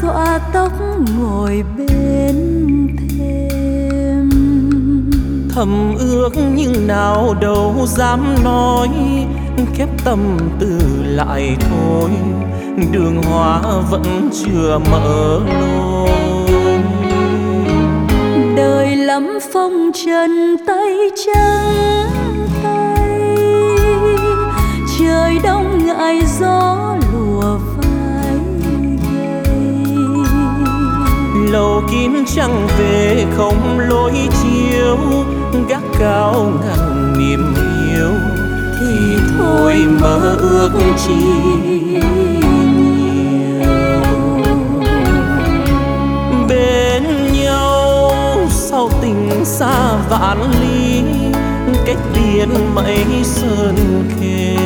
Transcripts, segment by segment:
xõa tóc ngồi bên thềm. Thầm ước nhưng nào đâu dám nói, khép tâm tư lại thôi, đường hoa vẫn chưa mở lối. Đời lắm phong trần tay trắng tay, trời đông ngại gió lùa vai gầy. Lầu kín trăng về không lối chiếu, gác cao ngăn niềm yêu, thì thôi mơ ước chi nhiều. Bên nhau sau tình xa vạn ly, cách biệt mấy sơn khê.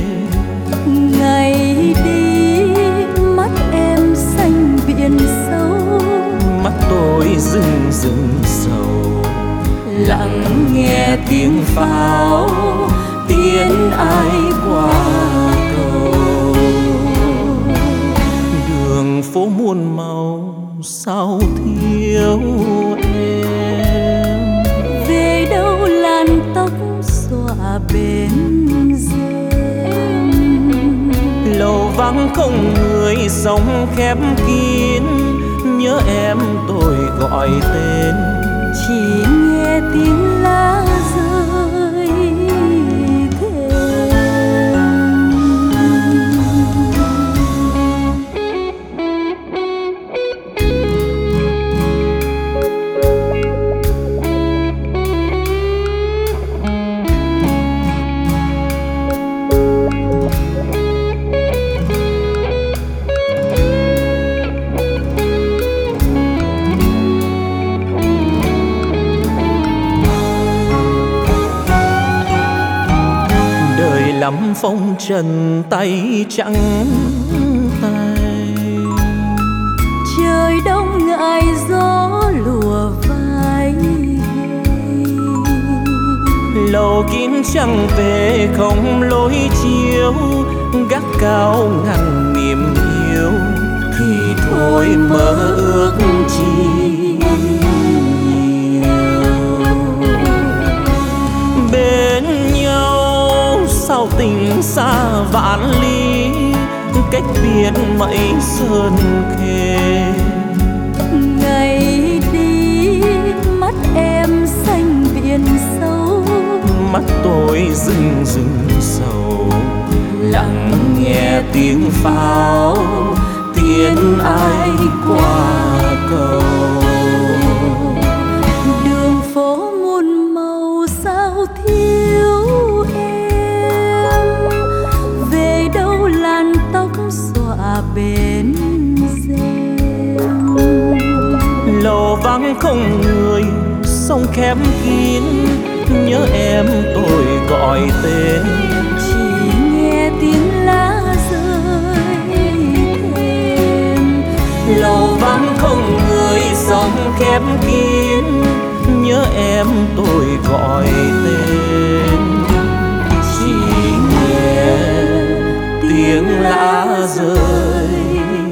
Ngày đi mắt em xanh biển sâu, mắt tôi rừng rừng sầu, lặng nghe tiếng pháo tiến ai qua cầu. Đường phố muôn màu sao thiếu em, về đâu làn tóc xõa bên rèm. lầu vắng không người sống khép kín, nhớ em tôi gọi tên, chỉ nghe tiếng lá rơi thềm. lắm phong trần tay trắng tay. Trời đông ngại gió lùa vai gầy. Lầu kín trăng về không lối chiếu, gác cao ngăn niềm yêu, thì thôi mơ ước chi bên nhau. Sao tình xa vạn ly, cách biệt mấy sơn khê. Ngày đi mắt em xanh biển sâu, mắt tôi rừng rừng sầu, lặng nghe tiếng pháo tiến ai qua cầu. Đường phố muôn màu sao thiếu em, về đâu làn tóc xõa bên rèm. Lầu vắng không người sông khép kín, nhớ em tôi gọi tên, chỉ nghe tiếng lá rơi thềm. lầu vắng không người sông khép kín, nhớ em tôi gọi tên, chỉ nghe tiếng lá rơi